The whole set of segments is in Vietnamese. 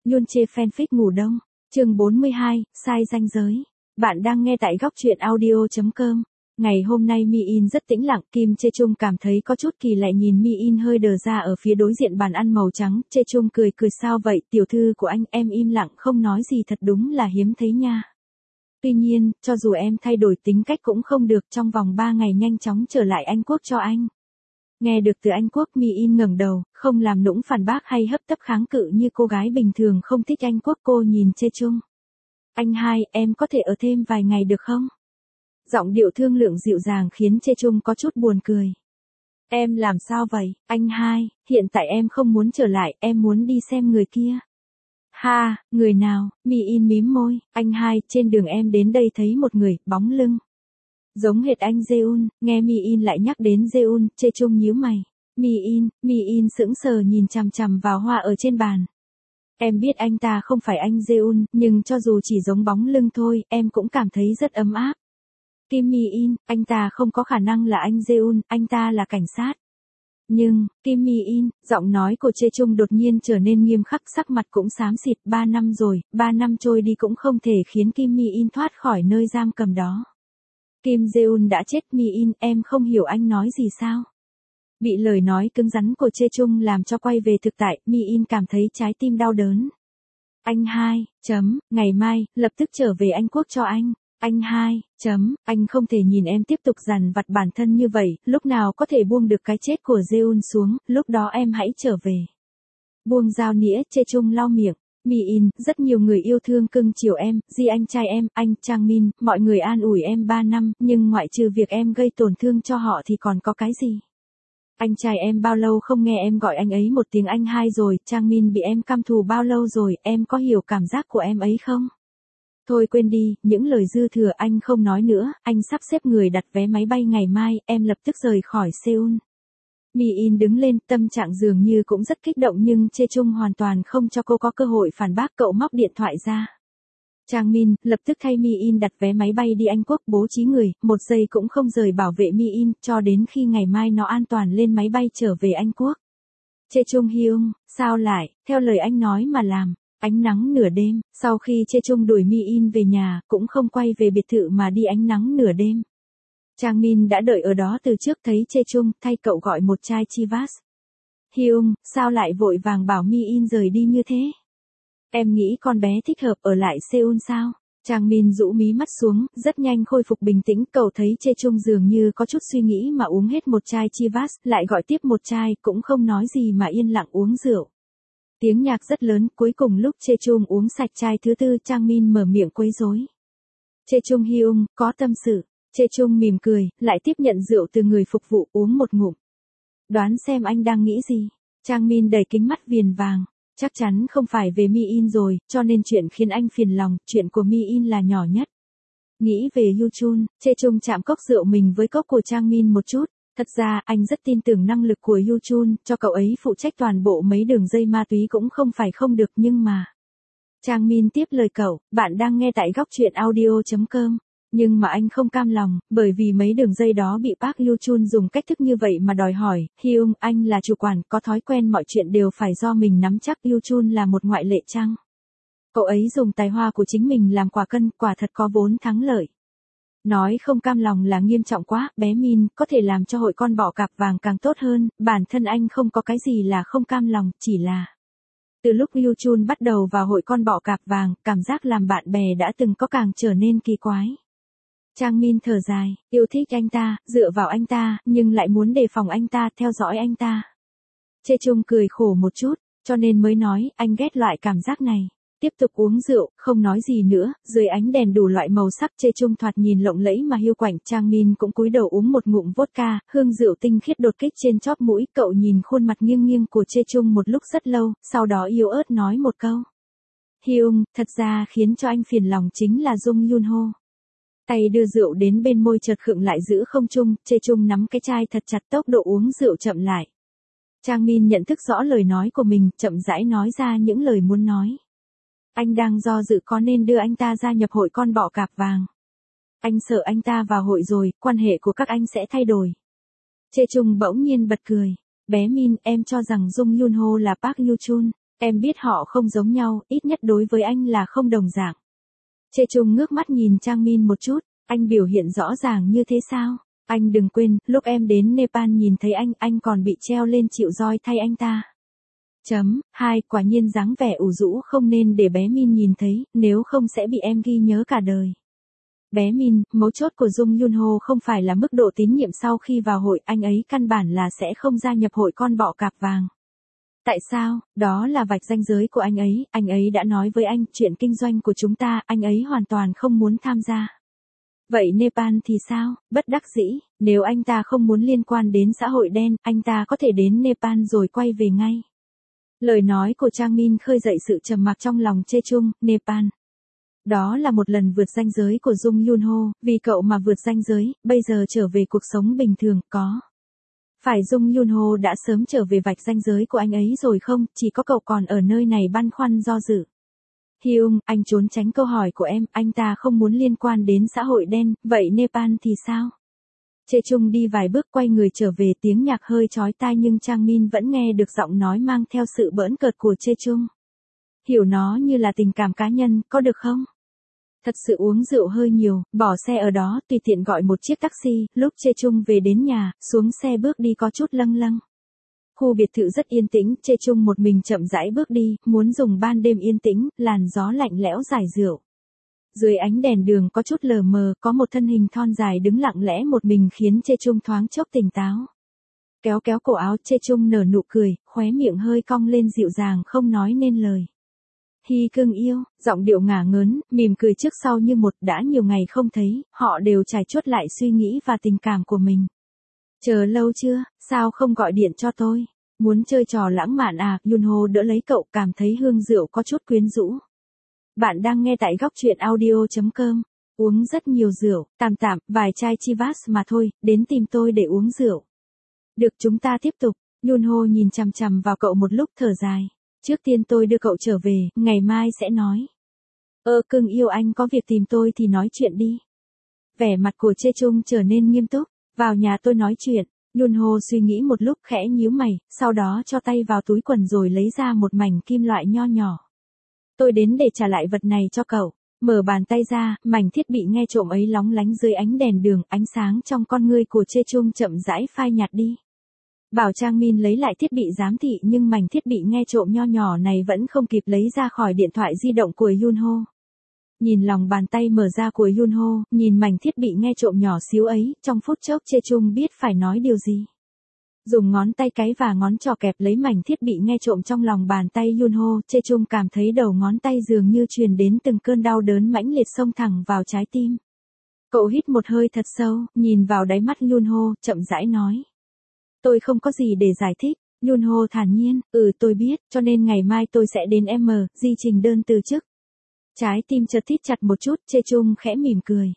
Yun chê fanfic ngủ đông. Chương 42, sai ranh giới. Bạn đang nghe tại góc truyện audio.com. Ngày hôm nay Mi In rất tĩnh lặng, Kim Chae Chung cảm thấy có chút kỳ lạ nhìn Mi In hơi đờ ra ở phía đối diện bàn ăn màu trắng. Chae Chung cười sao vậy, tiểu thư của anh, em im lặng không nói gì thật đúng là hiếm thấy nha. Tuy nhiên, cho dù em thay đổi tính cách cũng không được, trong vòng 3 ngày nhanh chóng trở lại Anh Quốc cho anh. Nghe được từ Anh Quốc, Mi In ngẩng đầu, không làm nũng phản bác hay hấp tấp kháng cự như cô gái bình thường không thích Anh Quốc. Cô nhìn Chae Chung. Anh hai, em có thể ở thêm vài ngày được không? Giọng điệu thương lượng dịu dàng khiến Chae Chung có chút buồn cười. Em làm sao vậy, anh hai, hiện tại em không muốn trở lại, em muốn đi xem người kia. Ha, người nào? Mi In mím môi, anh hai, trên đường em đến đây thấy một người, bóng lưng. Giống hệt anh Jeun. Nghe Mi In lại nhắc đến Jeun, Chae Chung nhíu mày. Mi In sững sờ nhìn chằm chằm vào hoa ở trên bàn. Em biết anh ta không phải anh Jeun, nhưng cho dù chỉ giống bóng lưng thôi, em cũng cảm thấy rất ấm áp. Kim Mi In, anh ta không có khả năng là anh Jeun, anh ta là cảnh sát. Nhưng, Kim Mi In, giọng nói của Chae Chung đột nhiên trở nên nghiêm khắc, sắc mặt cũng xám xịt. 3 năm rồi, 3 năm trôi đi cũng không thể khiến Kim Mi In thoát khỏi nơi giam cầm đó. Kim Jeun đã chết. Mi In, em không hiểu anh nói gì sao? Bị lời nói cứng rắn của Chae Chung làm cho quay về thực tại, Mi In cảm thấy trái tim đau đớn. Anh hai, ngày mai, lập tức trở về Anh Quốc cho anh. Anh hai, anh không thể nhìn em tiếp tục dằn vặt bản thân như vậy, lúc nào có thể buông được cái chết của Jeun xuống, lúc đó em hãy trở về. Buông dao nĩa, Chae Chung lau miệng. Mi In, rất nhiều người yêu thương cưng chiều em, Ji anh trai em, anh Chang Min, mọi người an ủi em 3 năm, nhưng ngoại trừ việc em gây tổn thương cho họ thì còn có cái gì? Anh trai em bao lâu không nghe em gọi anh ấy một tiếng anh hai rồi, Chang Min bị em căm thù bao lâu rồi, em có hiểu cảm giác của em ấy không? Thôi quên đi, những lời dư thừa anh không nói nữa, anh sắp xếp người đặt vé máy bay ngày mai, em lập tức rời khỏi Seoul. Mi In đứng lên, tâm trạng dường như cũng rất kích động nhưng Chae Chung hoàn toàn không cho cô có cơ hội phản bác. Cậu móc điện thoại ra. Chang Min, lập tức thay Mi In đặt vé máy bay đi Anh Quốc, bố trí người, 1 giây cũng không rời bảo vệ Mi In, cho đến khi ngày mai nó an toàn lên máy bay trở về Anh Quốc. Chae Chung Hyung, sao lại, theo lời anh nói mà làm. Ánh nắng nửa đêm, sau khi Chae Chung đuổi Mi In về nhà, cũng không quay về biệt thự mà đi ánh nắng nửa đêm. Chang Min đã đợi ở đó từ trước, thấy Chae Chung, thay cậu gọi một chai Chivas. Hyung, sao lại vội vàng bảo Mi In rời đi như thế? Em nghĩ con bé thích hợp ở lại Seoul sao? Chang Min rũ mí mắt xuống, rất nhanh khôi phục bình tĩnh, cậu thấy Chae Chung dường như có chút suy nghĩ mà uống hết một chai Chivas, lại gọi tiếp một chai, cũng không nói gì mà yên lặng uống rượu. Tiếng nhạc rất lớn, cuối cùng lúc Chae Chung uống sạch chai thứ 4, Chang Min mở miệng quấy rối. Chae Chung Hyung, có tâm sự. Chae Chung mỉm cười, lại tiếp nhận rượu từ người phục vụ, uống một ngụm. Đoán xem anh đang nghĩ gì? Chang Min đầy kính mắt viền vàng. Chắc chắn không phải về Mi In rồi, cho nên chuyện khiến anh phiền lòng, chuyện của Mi In là nhỏ nhất. Nghĩ về Yu Chun, Chae Chung chạm cốc rượu mình với cốc của Chang Min một chút. Thật ra, anh rất tin tưởng năng lực của Yu Chun, cho cậu ấy phụ trách toàn bộ mấy đường dây ma túy cũng không phải không được, nhưng mà... Chang Min tiếp lời cậu, bạn đang nghe tại góc truyện audio.com. Nhưng mà anh không cam lòng, bởi vì mấy đường dây đó bị Park Yu Chun dùng cách thức như vậy mà đòi hỏi. Hyung, anh là chủ quản, có thói quen mọi chuyện đều phải do mình nắm chắc. Yu Chun là một ngoại lệ chăng? Cậu ấy dùng tài hoa của chính mình làm quả cân, quả thật có vốn thắng lợi. Nói không cam lòng là nghiêm trọng quá, bé Min, có thể làm cho hội con bọ cạp vàng càng tốt hơn, bản thân anh không có cái gì là không cam lòng, chỉ là... Từ lúc Yu Chun bắt đầu vào hội con bọ cạp vàng, cảm giác làm bạn bè đã từng có càng trở nên kỳ quái. Chang Min thở dài, yêu thích anh ta, dựa vào anh ta, nhưng lại muốn đề phòng anh ta, theo dõi anh ta. Chae Chung cười khổ một chút, cho nên mới nói, anh ghét loại cảm giác này. Tiếp tục uống rượu, không nói gì nữa, dưới ánh đèn đủ loại màu sắc Chae Chung thoạt nhìn lộng lẫy mà hiu quạnh. Chang Min cũng cúi đầu uống một ngụm vodka, hương rượu tinh khiết đột kích trên chóp mũi. Cậu nhìn khuôn mặt nghiêng nghiêng của Chae Chung một lúc rất lâu, sau đó yếu ớt nói một câu. Hyung, thật ra khiến cho anh phiền lòng chính là Jung Yun Ho. Tay đưa rượu đến bên môi chợt khựng lại giữ không trung, Chae Chung nắm cái chai thật chặt, tốc độ uống rượu chậm lại. Chang Min nhận thức rõ lời nói của mình, chậm rãi nói ra những lời muốn nói. Anh đang do dự có nên đưa anh ta gia nhập hội con bọ cạp vàng. Anh sợ anh ta vào hội rồi, quan hệ của các anh sẽ thay đổi. Chae Chung bỗng nhiên bật cười. Bé Min, em cho rằng Jung Yun Ho là Park Yu Chun. Em biết họ không giống nhau, ít nhất đối với anh là không đồng dạng. Chê Chung ngước mắt nhìn Trang Min một chút, anh biểu hiện rõ ràng như thế sao? Anh đừng quên, lúc em đến Nepal nhìn thấy anh còn bị treo lên chịu roi thay anh ta. Quả nhiên dáng vẻ ủ rũ không nên để bé Min nhìn thấy, nếu không sẽ bị em ghi nhớ cả đời. Bé Min, mấu chốt của Jung Yun Ho không phải là mức độ tín nhiệm sau khi vào hội, anh ấy căn bản là sẽ không gia nhập hội con bọ cạp vàng. Tại sao? Đó là vạch ranh giới của anh ấy đã nói với anh, chuyện kinh doanh của chúng ta, anh ấy hoàn toàn không muốn tham gia. Vậy Nepal thì sao? Bất đắc dĩ, nếu anh ta không muốn liên quan đến xã hội đen, anh ta có thể đến Nepal rồi quay về ngay. Lời nói của Trang Min khơi dậy sự trầm mặc trong lòng Chê Chung, Nepal. Đó là một lần vượt ranh giới của Jung Yun Ho, vì cậu mà vượt ranh giới, bây giờ trở về cuộc sống bình thường, có. Phải Jung Yun Ho đã sớm trở về vạch ranh giới của anh ấy rồi không, chỉ có cậu còn ở nơi này băn khoăn do dự. Hyung, anh trốn tránh câu hỏi của em, anh ta không muốn liên quan đến xã hội đen, vậy Nepal thì sao? Chê Chung đi vài bước quay người trở về, tiếng nhạc hơi chói tai nhưng Trang Min vẫn nghe được giọng nói mang theo sự bỡn cợt của Chê Chung. Hiểu nó như là tình cảm cá nhân, có được không? Thật sự uống rượu hơi nhiều, bỏ xe ở đó, tùy tiện gọi một chiếc taxi, lúc Chê Chung về đến nhà, xuống xe bước đi có chút lâng lâng. Khu biệt thự rất yên tĩnh, Chê Chung một mình chậm rãi bước đi, muốn dùng ban đêm yên tĩnh, làn gió lạnh lẽo giải rượu. Dưới ánh đèn đường có chút lờ mờ, có một thân hình thon dài đứng lặng lẽ một mình khiến Chê Chung thoáng chốc tỉnh táo. Kéo kéo cổ áo, Chê Chung nở nụ cười, khóe miệng hơi cong lên dịu dàng không nói nên lời. Hi cưng yêu, giọng điệu ngả ngớn, mỉm cười trước sau như một, đã nhiều ngày không thấy, họ đều trải chuốt lại suy nghĩ và tình cảm của mình. Chờ lâu chưa, sao không gọi điện cho tôi? Muốn chơi trò lãng mạn à? Yun Ho đỡ lấy cậu, cảm thấy hương rượu có chút quyến rũ. Bạn đang nghe tại góc truyện audio.com. Uống rất nhiều rượu, tạm, vài chai Chivas mà thôi, đến tìm tôi để uống rượu. Được, chúng ta tiếp tục. Yun Ho nhìn chằm chằm vào cậu một lúc thở dài. Trước tiên tôi đưa cậu trở về, ngày mai sẽ nói. Cưng yêu, anh có việc tìm tôi thì nói chuyện đi. Vẻ mặt của Chê Chung trở nên nghiêm túc. Vào nhà tôi nói chuyện. Yun Ho suy nghĩ một lúc khẽ nhíu mày, sau đó cho tay vào túi quần rồi lấy ra một mảnh kim loại nho nhỏ. Tôi đến để trả lại vật này cho cậu. Mở bàn tay ra, mảnh thiết bị nghe trộm ấy lóng lánh dưới ánh đèn đường, ánh sáng trong con ngươi của Chê Chung chậm rãi phai nhạt đi. Bảo Trang Min lấy lại thiết bị giám thị nhưng mảnh thiết bị nghe trộm nho nhỏ này vẫn không kịp lấy ra khỏi điện thoại di động của Yun Ho. Nhìn lòng bàn tay mở ra của Yun Ho, nhìn mảnh thiết bị nghe trộm nhỏ xíu ấy, trong phút chốc Chê Chung biết phải nói điều gì. Dùng ngón tay cái và ngón trỏ kẹp lấy mảnh thiết bị nghe trộm trong lòng bàn tay Yun Ho, Chê Chung cảm thấy đầu ngón tay dường như truyền đến từng cơn đau đớn mãnh liệt xông thẳng vào trái tim. Cậu hít một hơi thật sâu, nhìn vào đáy mắt Yun Ho, chậm rãi nói. Tôi không có gì để giải thích. Yun Ho thản nhiên, tôi biết, cho nên ngày mai tôi sẽ đến di trình đơn từ chức. Trái tim chợt thít chặt một chút, Chê Chung khẽ mỉm cười.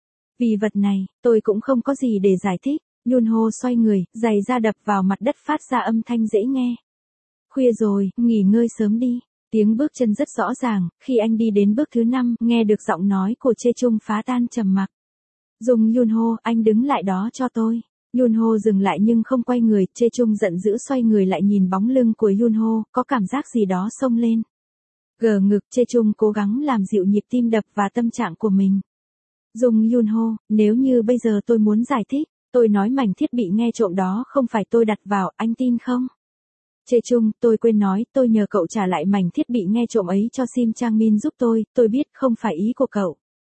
Vì vật này, tôi cũng không có gì để giải thích. Yun Ho xoay người, giày da đập vào mặt đất phát ra âm thanh dễ nghe. Khuya rồi, nghỉ ngơi sớm đi. Tiếng bước chân rất rõ ràng, khi anh đi đến bước thứ 5, nghe được giọng nói của Chê Chung phá tan trầm mặc. Dùng Yun Ho, anh đứng lại đó cho tôi. Yun Ho dừng lại nhưng không quay người, Chê Chung giận dữ xoay người lại nhìn bóng lưng của Yun Ho, có cảm giác gì đó xông lên. Gờ ngực, Chê Chung cố gắng làm dịu nhịp tim đập và tâm trạng của mình. Dùng Yun Ho, nếu như bây giờ tôi muốn giải thích, tôi nói mảnh thiết bị nghe trộm đó không phải tôi đặt vào, anh tin không? Chê Chung, tôi quên nói, tôi nhờ cậu trả lại mảnh thiết bị nghe trộm ấy cho Sim Trang Min giúp tôi biết không phải ý của cậu.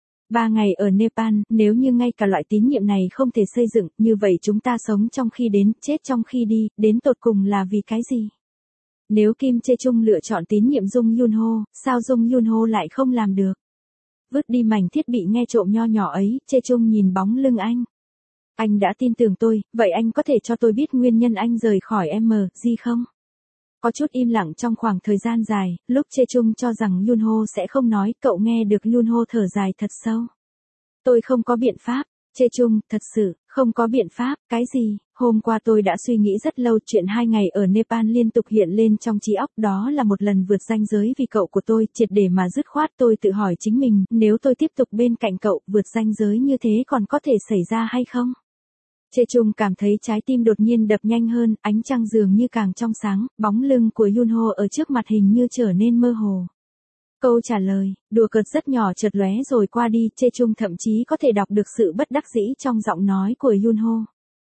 3 ngày ở Nepal, nếu như ngay cả loại tín nhiệm này không thể xây dựng, như vậy chúng ta sống trong khi đến, chết trong khi đi, đến tột cùng là vì cái gì? Nếu Kim Chê Chung lựa chọn tín nhiệm Jung Yun Ho, sao Jung Yun Ho lại không làm được? Vứt đi mảnh thiết bị nghe trộm nho nhỏ ấy, Chê Chung nhìn bóng lưng anh. Anh đã tin tưởng tôi, vậy anh có thể cho tôi biết nguyên nhân anh rời khỏi gì không? Có chút im lặng trong khoảng thời gian dài, lúc Chê Chung cho rằng Yun Ho sẽ không nói, cậu nghe được Yun Ho thở dài thật sâu. Tôi không có biện pháp. Chê Chung, thật sự, không có biện pháp, cái gì? Hôm qua tôi đã suy nghĩ rất lâu, chuyện 2 ngày ở Nepal liên tục hiện lên trong trí óc, đó là một lần vượt ranh giới vì cậu của tôi, triệt để mà dứt khoát. Tôi tự hỏi chính mình, nếu tôi tiếp tục bên cạnh cậu, vượt ranh giới như thế còn có thể xảy ra hay không? Chê Chung cảm thấy trái tim đột nhiên đập nhanh hơn, ánh trăng dường như càng trong sáng, bóng lưng của Yunho ở trước mặt hình như trở nên mơ hồ. Câu trả lời, đùa cợt rất nhỏ chợt lóe rồi qua đi, Chê Chung thậm chí có thể đọc được sự bất đắc dĩ trong giọng nói của Yunho.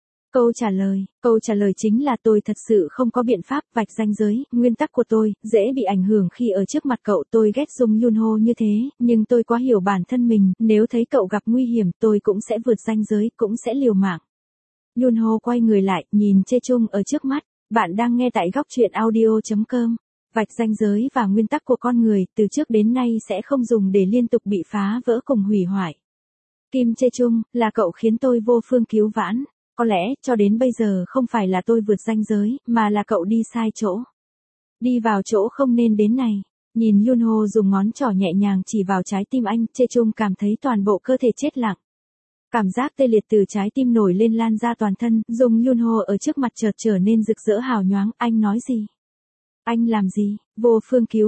Câu trả lời chính là tôi thật sự không có biện pháp vạch ranh giới, nguyên tắc của tôi, dễ bị ảnh hưởng khi ở trước mặt cậu, tôi ghét Dung Yunho như thế, nhưng tôi quá hiểu bản thân mình, nếu thấy cậu gặp nguy hiểm tôi cũng sẽ vượt ranh giới, cũng sẽ liều mạng. Yunho quay người lại, nhìn Chê Chung ở trước mắt, bạn đang nghe tại góc truyện audio.com. Vạch ranh giới và nguyên tắc của con người, từ trước đến nay sẽ không dùng để liên tục bị phá vỡ cùng hủy hoại. Kim Chê Chung, là cậu khiến tôi vô phương cứu vãn. Có lẽ, cho đến bây giờ không phải là tôi vượt ranh giới, mà là cậu đi sai chỗ. Đi vào chỗ không nên đến này. Nhìn Yunho dùng ngón trỏ nhẹ nhàng chỉ vào trái tim anh, Chê Chung cảm thấy toàn bộ cơ thể chết lặng. Cảm giác tê liệt từ trái tim nổi lên lan ra toàn thân, Dung Yunho ở trước mặt chợt trở nên rực rỡ hào nhoáng, anh nói gì? Anh làm gì? Vô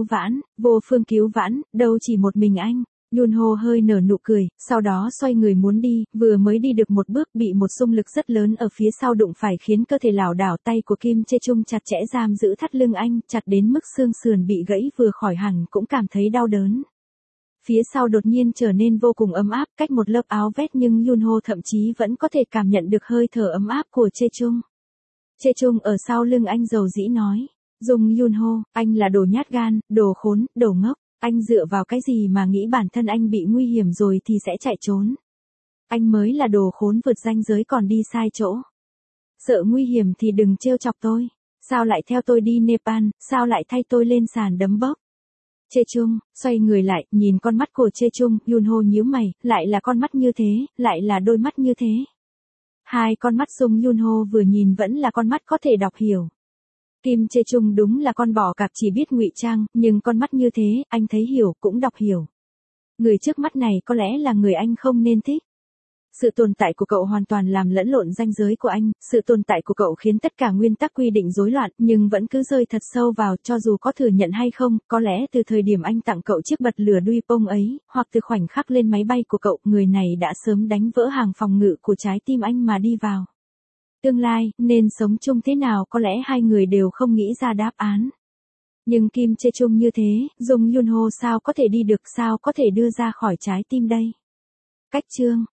phương cứu vãn, đâu chỉ một mình anh. Yunho hơi nở nụ cười, sau đó xoay người muốn đi, vừa mới đi được một bước bị một xung lực rất lớn ở phía sau đụng phải khiến cơ thể lảo đảo, tay của Kim Chê Chung chặt chẽ giam giữ thắt lưng anh, chặt đến mức xương sườn bị gãy vừa khỏi hẳn cũng cảm thấy đau đớn. Phía sau đột nhiên trở nên vô cùng ấm áp, cách một lớp áo vest nhưng Yunho thậm chí vẫn có thể cảm nhận được hơi thở ấm áp của Chê Chung. Chê Chung ở sau lưng anh dầu dĩ nói, Dung Yunho, anh là đồ nhát gan, đồ khốn, đồ ngốc. Anh dựa vào cái gì mà nghĩ bản thân anh bị nguy hiểm rồi thì sẽ chạy trốn. Anh mới là đồ khốn vượt ranh giới còn đi sai chỗ. Sợ nguy hiểm thì đừng trêu chọc tôi. Sao lại theo tôi đi Nepal, sao lại thay tôi lên sàn đấm bốc. Chê Chung, xoay người lại, nhìn con mắt của Chê Chung, Yunho nhíu mày, lại là con mắt như thế, lại là đôi mắt như thế. Hai con mắt Dung Yunho vừa nhìn vẫn là con mắt có thể đọc hiểu. Kim Chê Chung đúng là con bò cạp chỉ biết ngụy trang, nhưng con mắt như thế, anh thấy hiểu, cũng đọc hiểu. Người trước mắt này có lẽ là người anh không nên thích. Sự tồn tại của cậu hoàn toàn làm lẫn lộn ranh giới của anh, sự tồn tại của cậu khiến tất cả nguyên tắc quy định rối loạn, nhưng vẫn cứ rơi thật sâu vào, cho dù có thừa nhận hay không, có lẽ từ thời điểm anh tặng cậu chiếc bật lửa đuôi bông ấy, hoặc từ khoảnh khắc lên máy bay của cậu, người này đã sớm đánh vỡ hàng phòng ngự của trái tim anh mà đi vào. Tương lai, nên sống chung thế nào có lẽ hai người đều không nghĩ ra đáp án. Nhưng Kim Chê Chung như thế, Dung Yunho sao có thể đi được, sao có thể đưa ra khỏi trái tim đây? Cách chương